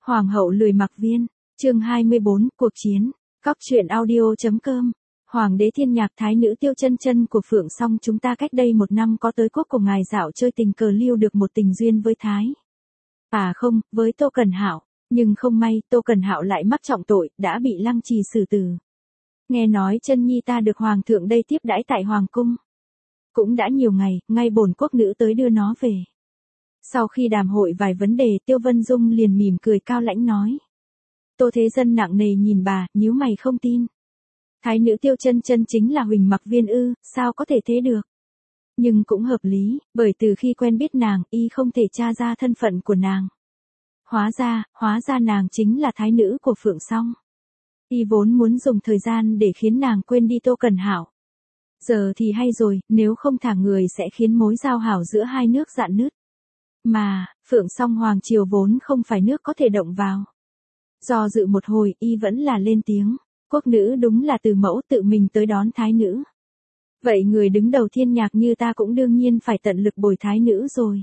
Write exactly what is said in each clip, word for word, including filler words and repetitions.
Hoàng hậu lười mặc viên, chương hai mươi bốn, cuộc chiến, cóc truyện audio.com. Hoàng đế thiên nhạc thái nữ Tiêu Chân Chân của Phượng Song chúng ta cách đây một năm có tới quốc của ngài dạo chơi tình cờ lưu được một tình duyên với thái. À không, với Tô Cẩn Hạo, nhưng không may Tô Cẩn Hạo lại mắc trọng tội, đã bị lăng trì xử tử. Nghe nói Chân Nhi ta được hoàng thượng đây tiếp đãi tại hoàng cung. Cũng đã nhiều ngày, ngay bổn quốc nữ tới đưa nó về. Sau khi đàm hội vài vấn đề, Tiêu Vân Dung liền mỉm cười cao lãnh nói. Tô Thế Dân nặng nề nhìn bà, nhíu mày không tin. Thái nữ Tiêu Chân Chân chính là Huỳnh Mặc Viên ư, sao có thể thế được? Nhưng cũng hợp lý, bởi từ khi quen biết nàng, y không thể tra ra thân phận của nàng. Hóa ra, hóa ra nàng chính là thái nữ của Phượng Song. Y vốn muốn dùng thời gian để khiến nàng quên đi Tô Cẩn Hạo. Giờ thì hay rồi, nếu không thả người sẽ khiến mối giao hảo giữa hai nước rạn nứt. Mà, Phượng Song Hoàng Triều vốn không phải nước có thể động vào. Do dự một hồi, y vẫn là lên tiếng. Quốc nữ đúng là từ mẫu tự mình tới đón thái nữ. Vậy người đứng đầu thiên nhạc như ta cũng đương nhiên phải tận lực bồi thái nữ rồi.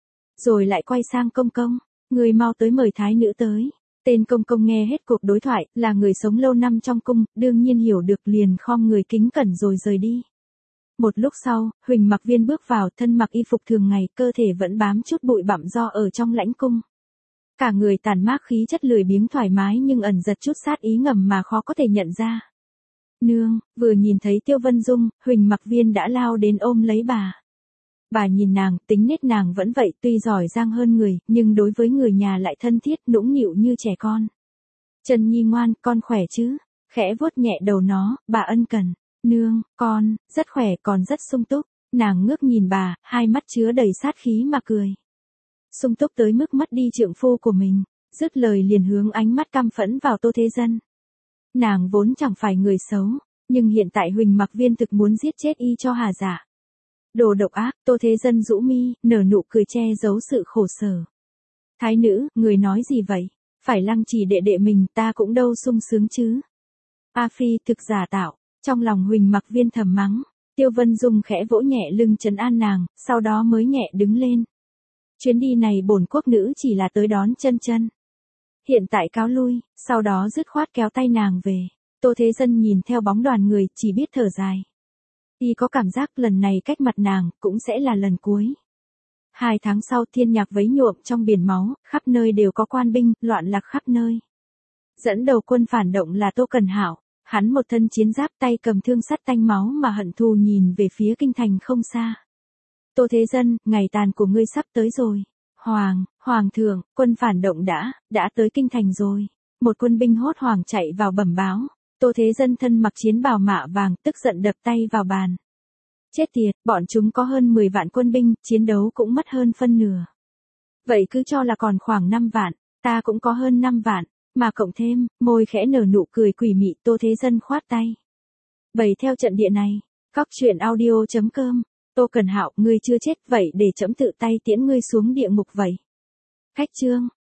Rồi lại quay sang công công, người mau tới mời thái nữ tới. Tên công công nghe hết cuộc đối thoại, là người sống lâu năm trong cung, đương nhiên hiểu được liền khom người kính cẩn rồi rời đi. Một lúc sau, Huỳnh Mặc Viên bước vào, thân mặc y phục thường ngày, cơ thể vẫn bám chút bụi bặm do ở trong lãnh cung. Cả người tản mát khí chất lười biếng thoải mái nhưng ẩn giật chút sát ý ngầm mà khó có thể nhận ra. Nương, vừa nhìn thấy Tiêu Vân Dung, Huỳnh Mặc Viên đã lao đến ôm lấy bà. Bà nhìn nàng, tính nết nàng vẫn vậy, tuy giỏi giang hơn người, nhưng đối với người nhà lại thân thiết, nũng nịu như trẻ con. Chân Nhi ngoan, con khỏe chứ? Khẽ vuốt nhẹ đầu nó, bà ân cần. Nương, con, rất khỏe, còn rất sung túc. Nàng ngước nhìn bà, hai mắt chứa đầy sát khí mà cười. Sung túc tới mức mất đi trượng phu của mình, dứt lời liền hướng ánh mắt căm phẫn vào Tô Thế Dân. Nàng vốn chẳng phải người xấu, nhưng hiện tại Huỳnh Mặc Viên thực muốn giết chết y cho hà dạ. Đồ độc ác, Tô Thế Dân rũ mi, nở nụ cười che giấu sự khổ sở. Thái nữ, người nói gì vậy? Phải lăng trì đệ đệ mình, ta cũng đâu sung sướng chứ. A Phi thực giả tạo, trong lòng Huỳnh Mặc Viên thầm mắng. Tiêu Vân Dung khẽ vỗ nhẹ lưng trấn an nàng, sau đó mới nhẹ đứng lên. Chuyến đi này bổn quốc nữ chỉ là tới đón Chân Chân. Hiện tại cáo lui, sau đó dứt khoát kéo tay nàng về. Tô Thế Dân nhìn theo bóng đoàn người, chỉ biết thở dài. Y có cảm giác lần này cách mặt nàng, cũng sẽ là lần cuối. Hai tháng sau thiên nhạc vấy nhuộm trong biển máu, khắp nơi đều có quan binh, loạn lạc khắp nơi. Dẫn đầu quân phản động là Tô Cẩn Hạo, hắn một thân chiến giáp tay cầm thương sắt tanh máu mà hận thù nhìn về phía kinh thành không xa. Tô Thế Dân, ngày tàn của ngươi sắp tới rồi. Hoàng, Hoàng thượng, quân phản động đã, đã tới kinh thành rồi. Một quân binh hốt hoảng chạy vào bẩm báo. Tô Thế Dân thân mặc chiến bào mạ vàng, tức giận đập tay vào bàn. Chết tiệt, bọn chúng có hơn mười vạn quân binh, chiến đấu cũng mất hơn phân nửa. Vậy cứ cho là còn khoảng năm vạn, ta cũng có hơn năm vạn, mà cộng thêm, môi khẽ nở nụ cười quỷ mị. Tô Thế Dân khoát tay. Bày theo trận địa này, cóc truyện audio.com. Tô Cẩn Hạo, ngươi chưa chết, vậy để trẫm tự tay tiễn ngươi xuống địa ngục vậy. Khách chương.